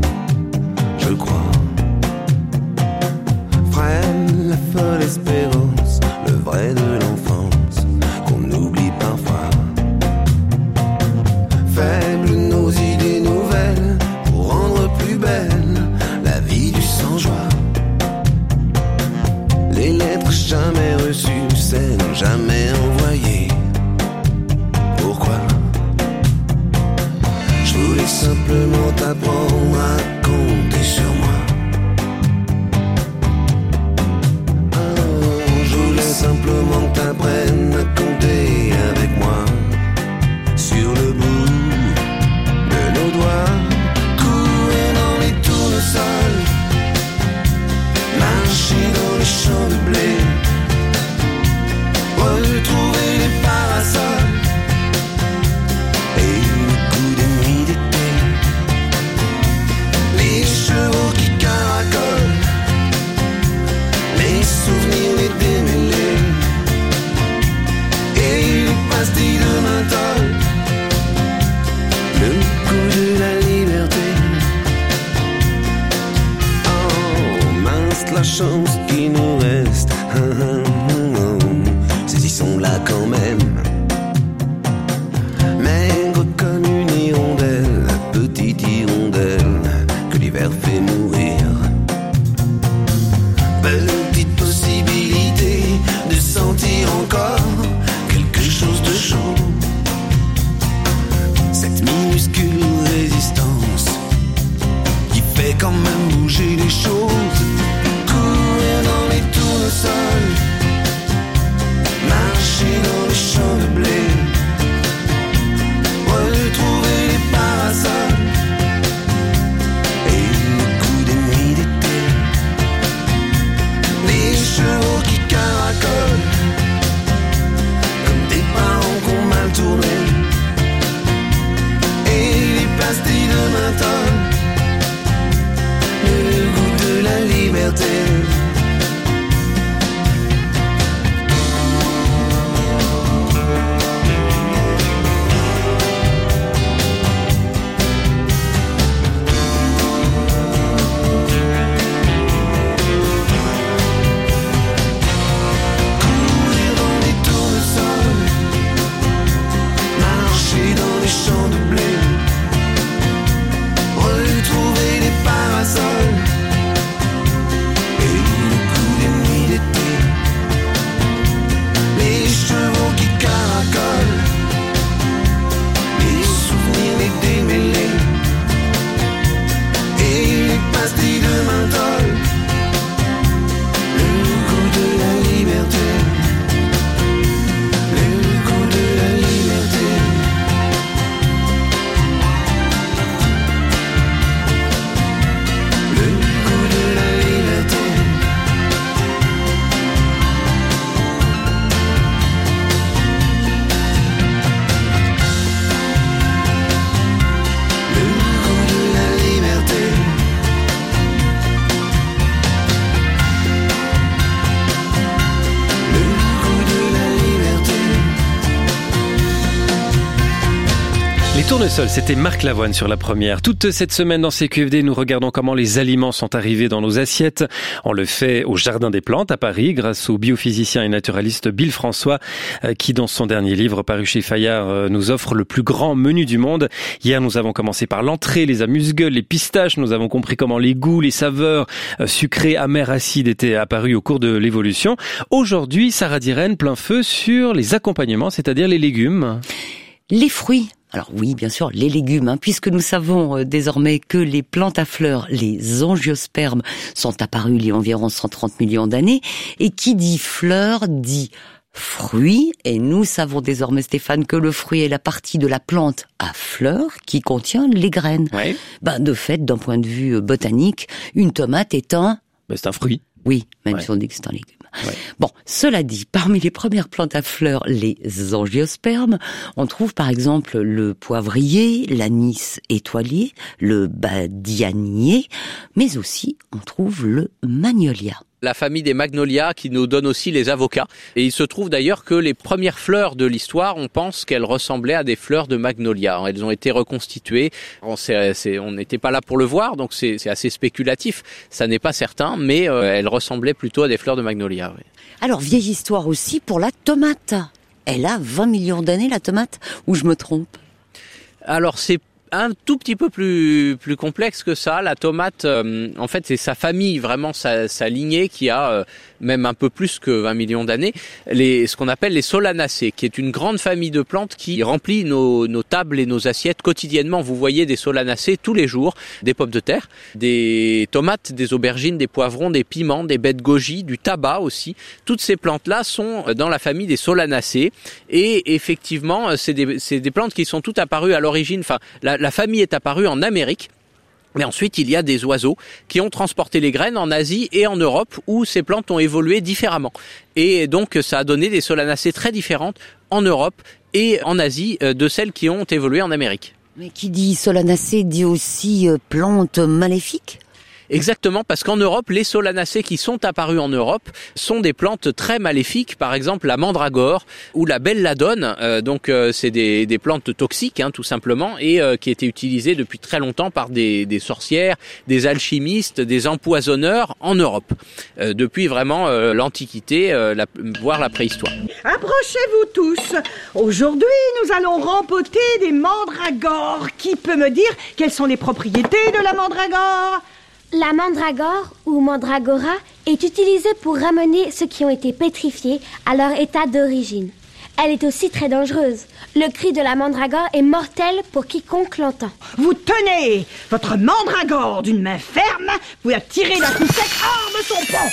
Tournesol, c'était Marc Lavoine sur La Première. Toute cette semaine dans CQFD, nous regardons comment les aliments sont arrivés dans nos assiettes. On le fait au Jardin des Plantes à Paris grâce au biophysicien et naturaliste Bill François qui, dans son dernier livre paru chez Fayard, nous offre le plus grand menu du monde. Hier, nous avons commencé par l'entrée, les amuse-gueules, les pistaches. Nous avons compris comment les goûts, les saveurs sucrées, amères, acides étaient apparus au cours de l'évolution. Aujourd'hui, Sarah Dirène, plein feu sur les accompagnements, c'est-à-dire les légumes. Les fruits. Alors oui, bien sûr, les légumes, puisque nous savons désormais que les plantes à fleurs, les angiospermes, sont apparus il y a environ 130 millions d'années. Et qui dit fleur dit fruit. Et nous savons désormais, Stéphane, que le fruit est la partie de la plante à fleurs qui contient les graines. Ouais. De fait, d'un point de vue botanique, une tomate est c'est un fruit. Oui, même si on dit que c'est un légume. Ouais. Bon, cela dit, parmi les premières plantes à fleurs, les angiospermes, on trouve par exemple le poivrier, l'anis étoilé, le badianier, mais aussi on trouve le magnolia. La famille des magnolias qui nous donne aussi les avocats. Et il se trouve d'ailleurs que les premières fleurs de l'histoire, on pense qu'elles ressemblaient à des fleurs de magnolia. Elles ont été reconstituées. On n'était pas là pour le voir, donc c'est assez spéculatif. Ça n'est pas certain, mais elles ressemblaient plutôt à des fleurs de magnolia. Oui. Alors, vieille histoire aussi pour la tomate. Elle a 20 millions d'années, la tomate, ou je me trompe? Alors, c'est un tout petit peu plus complexe que ça. La tomate, en fait, c'est sa famille, vraiment sa lignée qui a même un peu plus que 20 millions d'années, ce qu'on appelle les solanacées, qui est une grande famille de plantes qui remplit nos tables et nos assiettes quotidiennement. Vous voyez des solanacées tous les jours, des pommes de terre, des tomates, des aubergines, des poivrons, des piments, des baies de goji, du tabac aussi. Toutes ces plantes-là sont dans la famille des solanacées. Et effectivement, c'est des plantes qui sont toutes apparues à l'origine. Enfin, la famille est apparue en Amérique. Mais ensuite, il y a des oiseaux qui ont transporté les graines en Asie et en Europe où ces plantes ont évolué différemment. Et donc, ça a donné des solanacées très différentes en Europe et en Asie de celles qui ont évolué en Amérique. Mais qui dit solanacée dit aussi plante maléfique ? Exactement, parce qu'en Europe, les solanacées qui sont apparues en Europe sont des plantes très maléfiques, par exemple la mandragore ou la belladone. Donc c'est des plantes toxiques, tout simplement, et qui étaient utilisées depuis très longtemps par des sorcières, des alchimistes, des empoisonneurs en Europe, depuis vraiment l'Antiquité, voire la préhistoire. Approchez-vous tous. Aujourd'hui, nous allons rempoter des mandragores. Qui peut me dire quelles sont les propriétés de la mandragore ? La mandragore, ou mandragora, est utilisée pour ramener ceux qui ont été pétrifiés à leur état d'origine. Elle est aussi très dangereuse. Le cri de la mandragore est mortel pour quiconque l'entend. Vous tenez votre mandragore d'une main ferme, vous la tirez d'un coup sec hors de son pont.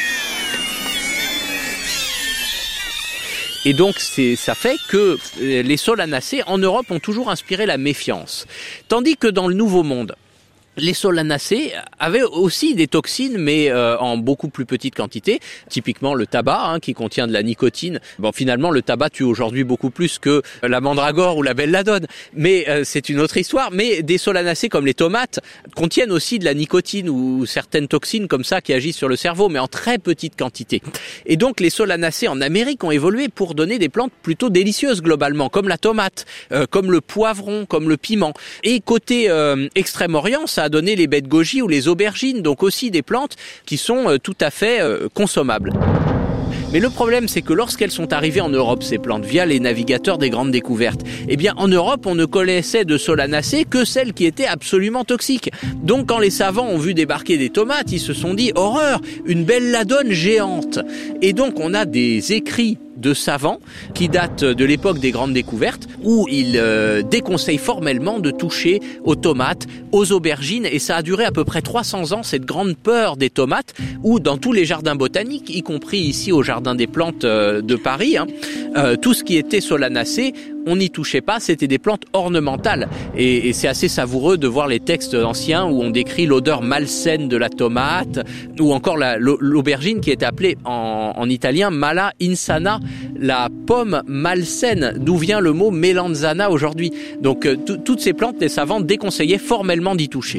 Et donc, ça fait que les solanacées en Europe ont toujours inspiré la méfiance. Tandis que dans le Nouveau Monde, les solanacées avaient aussi des toxines, mais en beaucoup plus petite quantité. Typiquement le tabac, qui contient de la nicotine. Bon, finalement, le tabac tue aujourd'hui beaucoup plus que la mandragore ou la belladone. Mais c'est une autre histoire. Mais des solanacées comme les tomates contiennent aussi de la nicotine ou certaines toxines comme ça qui agissent sur le cerveau, mais en très petite quantité. Et donc, les solanacées en Amérique ont évolué pour donner des plantes plutôt délicieuses globalement, comme la tomate, comme le poivron, comme le piment. Et côté Extrême-Orient, ça a donné les baies de goji ou les aubergines, donc aussi des plantes qui sont tout à fait consommables. Mais le problème, c'est que lorsqu'elles sont arrivées en Europe, ces plantes, via les navigateurs des grandes découvertes, eh bien, en Europe, on ne connaissait de solanacées que celles qui étaient absolument toxiques. Donc, quand les savants ont vu débarquer des tomates, ils se sont dit, horreur, une belladone géante. Et donc, on a des écrits de savants qui datent de l'époque des grandes découvertes où ils déconseillent formellement de toucher aux tomates, aux aubergines, et ça a duré à peu près 300 ans, cette grande peur des tomates, où dans tous les jardins botaniques, y compris ici au Jardin des Plantes de Paris, tout ce qui était solanacée, on n'y touchait pas, c'était des plantes ornementales. Et c'est assez savoureux de voir les textes anciens où on décrit l'odeur malsaine de la tomate, ou encore l'aubergine qui est appelée en italien mala insana, la pomme malsaine, d'où vient le mot melanzana aujourd'hui. Donc toutes ces plantes, les savants déconseillaient formellement d'y toucher.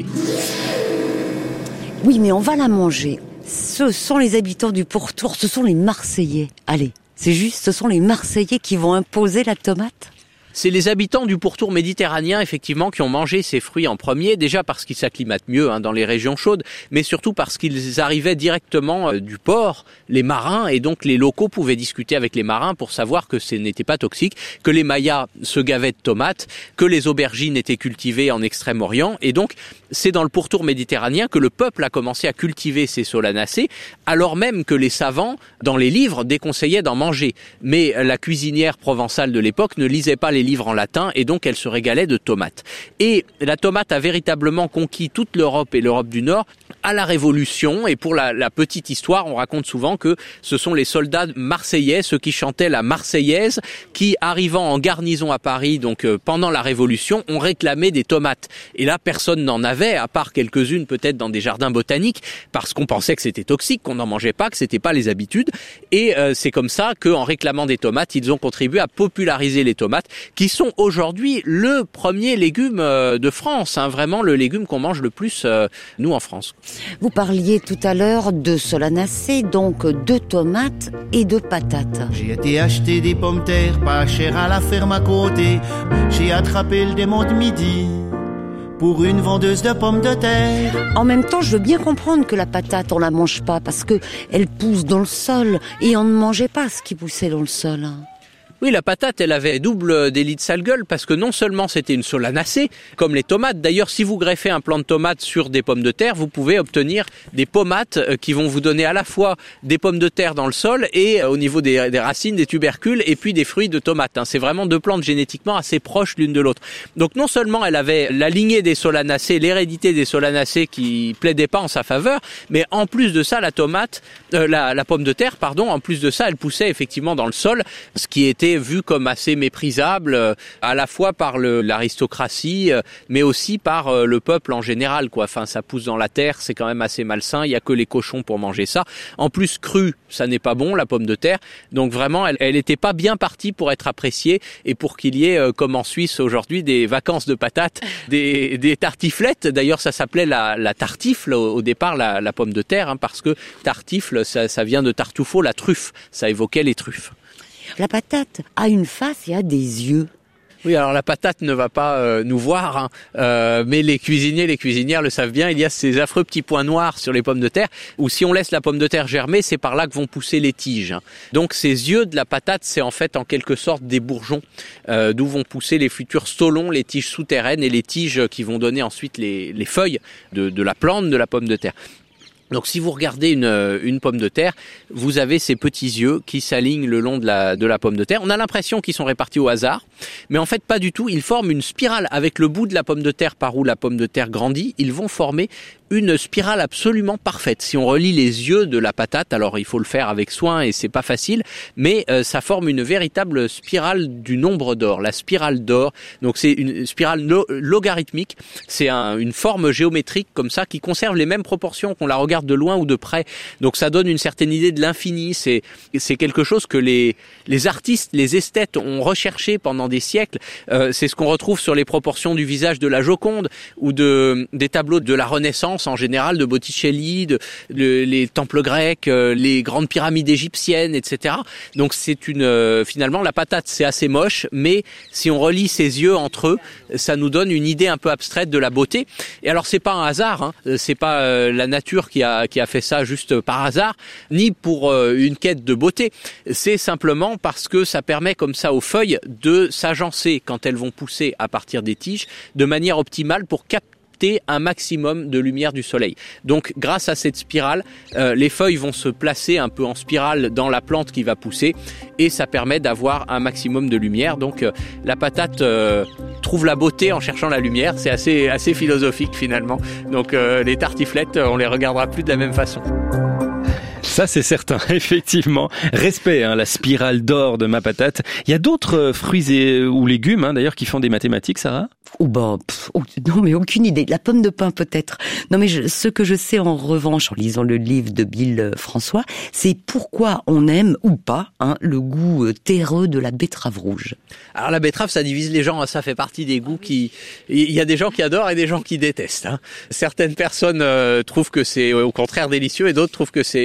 Oui, mais on va la manger. Ce sont les habitants du pourtour, ce sont les Marseillais. Allez, c'est juste, ce sont les Marseillais qui vont imposer la tomate ? C'est les habitants du pourtour méditerranéen, effectivement, qui ont mangé ces fruits en premier, déjà parce qu'ils s'acclimatent mieux dans les régions chaudes, mais surtout parce qu'ils arrivaient directement du port, les marins, et donc les locaux pouvaient discuter avec les marins pour savoir que ce n'était pas toxique, que les Mayas se gavaient de tomates, que les aubergines étaient cultivées en Extrême-Orient, et donc c'est dans le pourtour méditerranéen que le peuple a commencé à cultiver ces solanacées, alors même que les savants, dans les livres, déconseillaient d'en manger. Mais la cuisinière provençale de l'époque ne lisait pas les livres en latin, et donc elle se régalait de tomates. Et la tomate a véritablement conquis toute l'Europe et l'Europe du Nord à la Révolution, et pour la petite histoire, on raconte souvent que ce sont les soldats marseillais, ceux qui chantaient la Marseillaise, qui, arrivant en garnison à Paris, donc pendant la Révolution, ont réclamé des tomates. Et là, personne n'en avait, à part quelques-unes peut-être dans des jardins botaniques, parce qu'on pensait que c'était toxique, qu'on n'en mangeait pas, que c'était pas les habitudes. Et c'est comme ça qu'en réclamant des tomates, ils ont contribué à populariser les tomates, qui sont aujourd'hui le premier légume de France, vraiment le légume qu'on mange le plus, nous, en France. Vous parliez tout à l'heure de solanacées, donc de tomates et de patates. J'ai été acheter des pommes de terre pas cher à la ferme à côté. J'ai attrapé le démon de midi pour une vendeuse de pommes de terre. En même temps, je veux bien comprendre que la patate, on la mange pas parce que elle pousse dans le sol et on ne mangeait pas ce qui poussait dans le sol. Oui, la patate, elle avait double délit de sale gueule parce que non seulement c'était une solanacée, comme les tomates. D'ailleurs, si vous greffez un plant de tomate sur des pommes de terre, vous pouvez obtenir des pomates qui vont vous donner à la fois des pommes de terre dans le sol et au niveau des racines, des tubercules et puis des fruits de tomates. C'est vraiment deux plantes génétiquement assez proches l'une de l'autre. Donc non seulement elle avait la lignée des solanacées, l'hérédité des solanacées qui plaidait pas en sa faveur, mais en plus de ça, la pomme de terre, en plus de ça, elle poussait effectivement dans le sol, ce qui était vu comme assez méprisable à la fois par l'aristocratie mais aussi par le peuple en général, quoi. Enfin, ça pousse dans la terre, c'est quand même assez malsain, il y a que les cochons pour manger ça. En plus, cru, ça n'est pas bon, la pomme de terre. Donc vraiment, elle était pas bien partie pour être appréciée et pour qu'il y ait, comme en Suisse aujourd'hui, des vacances de patates, des tartiflettes. D'ailleurs, ça s'appelait la tartifle au départ, la pomme de terre, parce que tartifle, ça vient de tartufo, la truffe. Ça évoquait les truffes. La patate a une face et a des yeux. Oui, alors la patate ne va pas nous voir, mais les cuisiniers, les cuisinières le savent bien, il y a ces affreux petits points noirs sur les pommes de terre, où si on laisse la pomme de terre germer, c'est par là que vont pousser les tiges. Donc ces yeux de la patate, c'est en fait en quelque sorte des bourgeons, d'où vont pousser les futurs stolons, les tiges souterraines et les tiges qui vont donner ensuite les feuilles de la plante de la pomme de terre. Donc si vous regardez une pomme de terre, vous avez ces petits yeux qui s'alignent le long de la pomme de terre. On a l'impression qu'ils sont répartis au hasard, mais en fait pas du tout. Ils forment une spirale avec le bout de la pomme de terre par où la pomme de terre grandit. Ils vont former une spirale absolument parfaite. Si on relie les yeux de la patate, alors il faut le faire avec soin et c'est pas facile, mais ça forme une véritable spirale du nombre d'or, la spirale d'or. Donc c'est une spirale logarithmique, c'est une forme géométrique comme ça qui conserve les mêmes proportions qu'on la regarde de loin ou de près. Donc ça donne une certaine idée de l'infini. C'est quelque chose que les artistes, les esthètes ont recherché pendant des siècles. C'est ce qu'on retrouve sur les proportions du visage de la Joconde ou des tableaux de la Renaissance en général, de Botticelli, les temples grecs, les grandes pyramides égyptiennes, etc. Donc c'est finalement la patate, c'est assez moche, mais si on relie ses yeux entre eux, ça nous donne une idée un peu abstraite de la beauté. Et alors c'est pas un hasard, c'est pas la nature qui a fait ça juste par hasard, ni pour une quête de beauté. C'est simplement parce que ça permet comme ça aux feuilles de s'agencer quand elles vont pousser à partir des tiges de manière optimale pour capter un maximum de lumière du soleil. Donc grâce à cette spirale, les feuilles vont se placer un peu en spirale dans la plante qui va pousser et ça permet d'avoir un maximum de lumière. Donc la patate trouve la beauté en cherchant la lumière, c'est assez philosophique finalement. Donc les tartiflettes, on les regardera plus de la même façon. Ça, c'est certain, effectivement. Respect, la spirale d'or de ma patate. Il y a d'autres fruits ou légumes, d'ailleurs, qui font des mathématiques, Sarah ? Non, mais aucune idée. La pomme de pin, peut-être. Non, mais ce que je sais, en revanche, en lisant le livre de Bill François, c'est pourquoi on aime, ou pas, le goût terreux de la betterave rouge. Alors, la betterave, ça divise les gens, ça fait partie des goûts il y a des gens qui adorent et des gens qui détestent. Certaines personnes trouvent que c'est au contraire délicieux et d'autres trouvent que c'est épouvantable.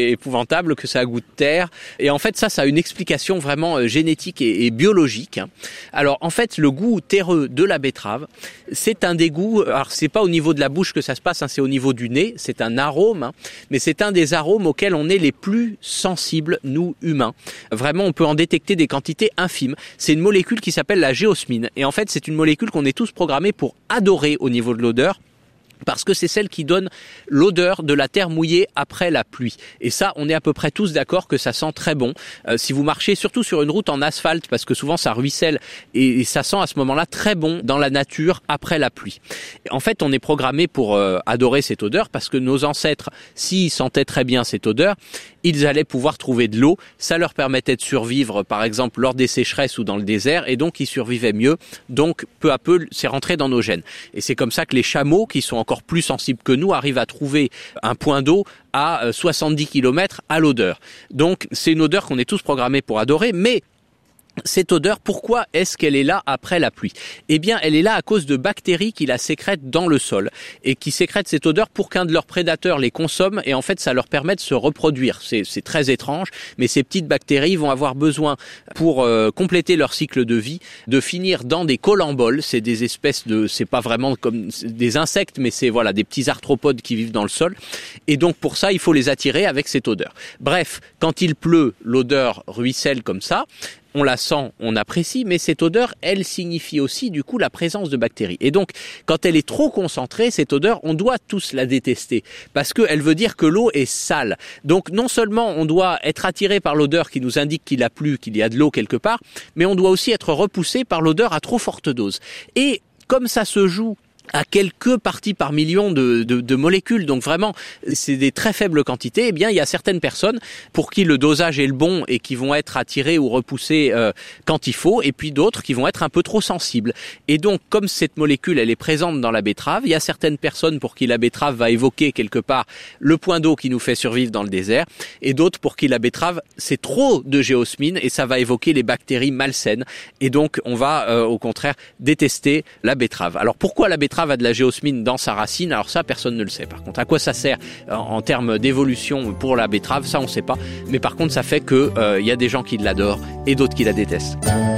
épouvantable, que ça a goût de terre. Et en fait, ça a une explication vraiment génétique et biologique. Alors, en fait, le goût terreux de la betterave, c'est un des goûts, alors c'est pas au niveau de la bouche que ça se passe, c'est au niveau du nez, c'est un arôme, mais c'est un des arômes auxquels on est les plus sensibles, nous, humains. Vraiment, on peut en détecter des quantités infimes. C'est une molécule qui s'appelle la géosmine. Et en fait, c'est une molécule qu'on est tous programmés pour adorer au niveau de l'odeur, parce que c'est celle qui donne l'odeur de la terre mouillée après la pluie. Et ça, on est à peu près tous d'accord que ça sent très bon. Si vous marchez surtout sur une route en asphalte, parce que souvent ça ruisselle, et ça sent à ce moment-là très bon dans la nature après la pluie. En fait, on est programmé pour adorer cette odeur, parce que nos ancêtres, s'ils sentaient très bien cette odeur, ils allaient pouvoir trouver de l'eau. Ça leur permettait de survivre, par exemple, lors des sécheresses ou dans le désert, et donc ils survivaient mieux. Donc, peu à peu, c'est rentré dans nos gènes. Et c'est comme ça que les chameaux, qui sont encore plus sensibles que nous, arrivent à trouver un point d'eau à 70 km à l'odeur. Donc, c'est une odeur qu'on est tous programmés pour adorer, mais cette odeur, pourquoi est-ce qu'elle est là après la pluie ? Eh bien, elle est là à cause de bactéries qui la sécrètent dans le sol et qui sécrètent cette odeur pour qu'un de leurs prédateurs les consomme, et en fait, ça leur permet de se reproduire. C'est très étrange, mais ces petites bactéries vont avoir besoin, pour compléter leur cycle de vie, de finir dans des colamboles. C'est des espèces de, c'est pas vraiment comme des insectes, mais c'est voilà des petits arthropodes qui vivent dans le sol. Et donc pour ça, il faut les attirer avec cette odeur. Bref, quand il pleut, l'odeur ruisselle comme ça. On la sent, on apprécie, mais cette odeur, elle signifie aussi du coup la présence de bactéries. Et donc, quand elle est trop concentrée, cette odeur, on doit tous la détester, parce qu'elle veut dire que l'eau est sale. Donc, non seulement on doit être attiré par l'odeur qui nous indique qu'il a plu, qu'il y a de l'eau quelque part, mais on doit aussi être repoussé par l'odeur à trop forte dose. Et comme ça se joue à quelques parties par million de molécules, donc vraiment c'est des très faibles quantités, eh bien il y a certaines personnes pour qui le dosage est le bon et qui vont être attirées ou repoussées quand il faut, et puis d'autres qui vont être un peu trop sensibles. Et donc comme cette molécule elle est présente dans la betterave, il y a certaines personnes pour qui la betterave va évoquer quelque part le point d'eau qui nous fait survivre dans le désert, et d'autres pour qui la betterave c'est trop de géosmine et ça va évoquer les bactéries malsaines, et donc on va au contraire détester la betterave. Alors pourquoi la betterave a de la géosmine dans sa racine? Alors ça, personne ne le sait. Par contre, à quoi ça sert en termes d'évolution pour la betterave, ça on ne sait pas. Mais par contre, ça fait que y a des gens qui l'adorent et d'autres qui la détestent.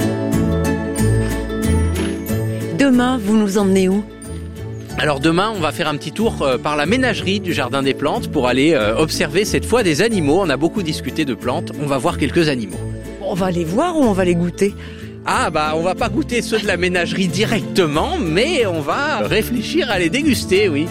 Demain, vous nous emmenez où ? Alors demain, on va faire un petit tour par la ménagerie du Jardin des Plantes pour aller observer cette fois des animaux. On a beaucoup discuté de plantes, on va voir quelques animaux. On va les voir ou on va les goûter ? Ah bah on va pas goûter ceux de la ménagerie directement, mais on va réfléchir à les déguster, oui.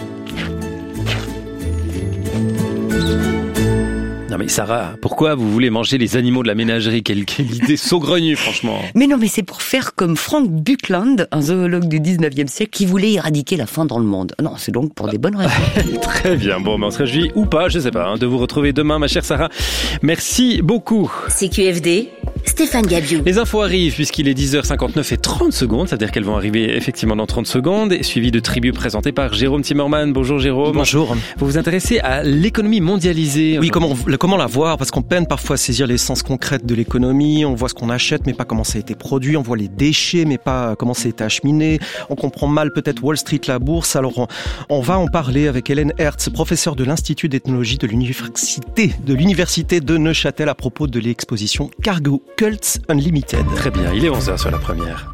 Non mais Sarah, pourquoi vous voulez manger les animaux de la ménagerie ? Quelle idée saugrenue, franchement. Mais non, mais c'est pour faire comme Frank Buckland, un zoologue du 19e siècle, qui voulait éradiquer la faim dans le monde. Non, c'est donc pour des bonnes raisons. Très bien, bon, mais on se réjouit ou pas, je sais pas, de vous retrouver demain, ma chère Sarah. Merci beaucoup. CQFD, Stéphane Gabiou. Les infos arrivent puisqu'il est 10h59 et 30 secondes, c'est-à-dire qu'elles vont arriver effectivement dans 30 secondes, suivi de Tribu présenté par Jérôme Timmerman. Bonjour Jérôme. Bonjour. Vous vous intéressez à l'économie mondialisée. Oui, comment la voir ? Parce qu'on peine parfois à saisir l'essence concrète de l'économie. On voit ce qu'on achète, mais pas comment ça a été produit. On voit les déchets, mais pas comment ça a été acheminé. On comprend mal peut-être Wall Street, la bourse. Alors on va en parler avec Hélène Hertz, professeure de l'Institut d'ethnologie de l'Université de Neuchâtel à propos de l'exposition Cargo Cults Unlimited. Très bien, il est 11h sur la première.